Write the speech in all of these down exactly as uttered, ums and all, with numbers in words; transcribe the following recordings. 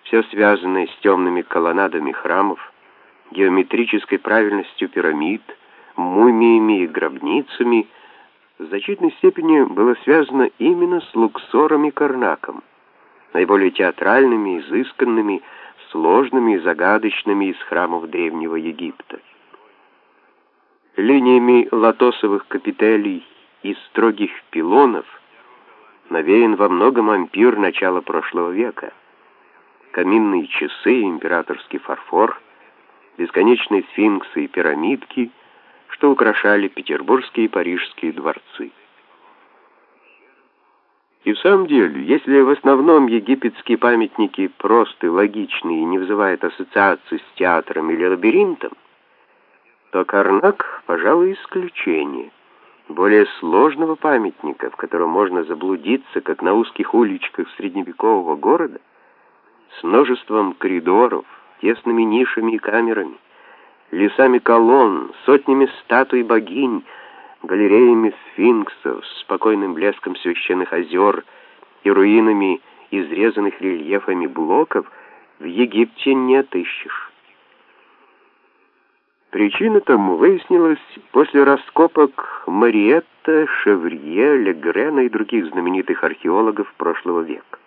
Все связанное с темными колоннадами храмов, геометрической правильностью пирамид, мумиями и гробницами, в значительной степени было связано именно с Луксором и Карнаком, наиболее театральными, изысканными, сложными и загадочными из храмов Древнего Египта. Линиями лотосовых капителей и строгих пилонов навеян во многом ампир начала прошлого века. Каминные часы, императорский фарфор, бесконечные сфинксы и пирамидки, что украшали петербургские и парижские дворцы. И в самом деле, если в основном египетские памятники просты, логичны и не вызывают ассоциаций с театром или лабиринтом, то Карнак, пожалуй, исключение. Более сложного памятника, в котором можно заблудиться, как на узких уличках средневекового города, с множеством коридоров, тесными нишами и камерами, лесами колонн, сотнями статуй богинь, галереями сфинксов, спокойным блеском священных озер и руинами изрезанных рельефами блоков, в Египте не отыщешь. Причина тому выяснилась после раскопок Мариетта, Шеврье, Легрена и других знаменитых археологов прошлого века.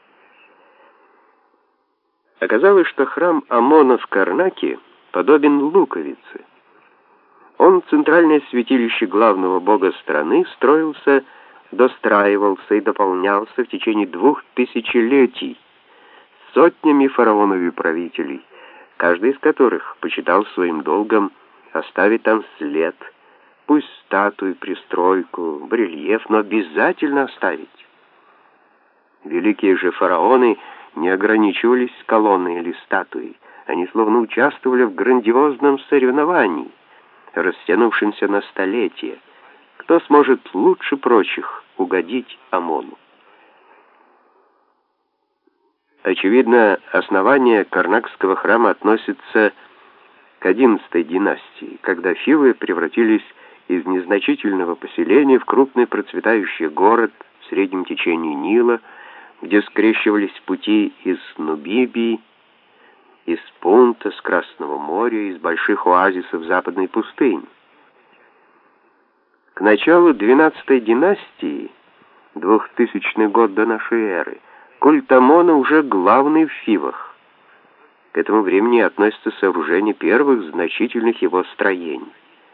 Оказалось, что храм Амона в Карнаке подобен луковице. Он, центральное святилище главного бога страны, строился, достраивался и дополнялся в течение двух тысячелетий сотнями фараонов и правителей, каждый из которых почитал своим долгом оставить там след, пусть статую, пристройку, барельеф, но обязательно оставить. Великие же фараоны не ограничивались колонной или статуей, они словно участвовали в грандиозном соревновании, растянувшемся на столетия. Кто сможет лучше прочих угодить Амону? Очевидно, основание Карнакского храма относится к одиннадцатой династии, когда Фивы превратились из незначительного поселения в крупный процветающий город в среднем течении Нила, где скрещивались пути из Нубибии, из Пунта, с Красного моря, из больших оазисов западной пустыни. К началу двенадцатой династии, двухтысячный год до нашей эры, культ Амона уже главный в Фивах. К этому времени относится сооружение первых значительных его строений.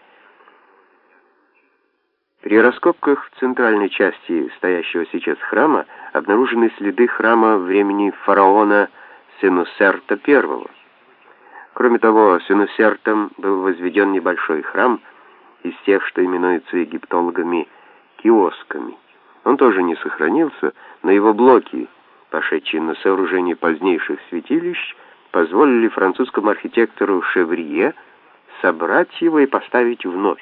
При раскопках в центральной части стоящего сейчас храма обнаружены следы храма времени фараона Сенусерта I. Кроме того, Сенусертом был возведен небольшой храм из тех, что именуются египтологами киосками. Он тоже не сохранился, но его блоки, пошедшие на сооружение позднейших святилищ, позволили французскому архитектору Шеврье собрать его и поставить вновь.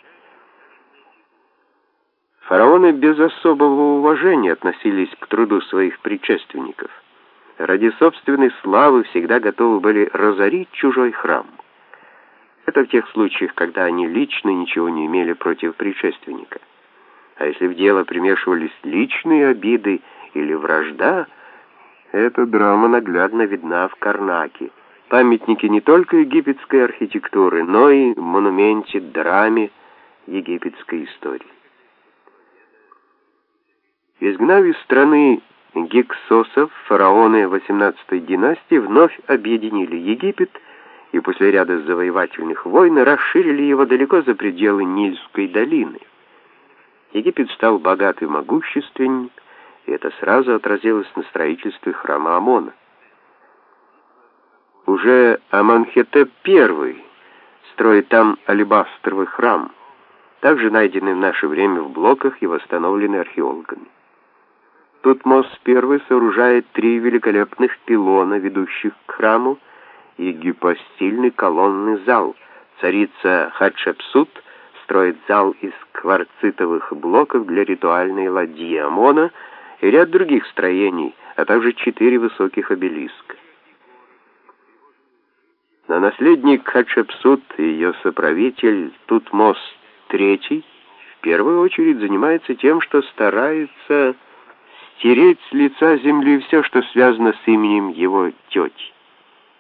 Фараоны без особого уважения относились к труду своих предшественников. Ради собственной славы всегда готовы были разорить чужой храм. Это в тех случаях, когда они лично ничего не имели против предшественника. А если в дело примешивались личные обиды или вражда, эта драма наглядно видна в Карнаке. Памятники не только египетской архитектуры, но и монументе драме египетской истории. Изгнав из страны гиксосов, фараоны восемнадцатой династии вновь объединили Египет и после ряда завоевательных войн расширили его далеко за пределы Нильской долины. Египет стал богат и могущественен, и это сразу отразилось на строительстве храма Амона. Уже Амонхотеп I строит там алебастровый храм, также найденный в наше время в блоках и восстановленный археологами. Тутмос I сооружает три великолепных пилона, ведущих к храму, и гипостильный колонный зал. Царица Хатшепсут строит зал из кварцитовых блоков для ритуальной ладьи Амона и ряд других строений, а также четыре высоких обелиска. Но наследник Хатшепсут и ее соправитель Тутмос третий в первую очередь занимается тем, что старается стереть с лица земли все, что связано с именем его тети.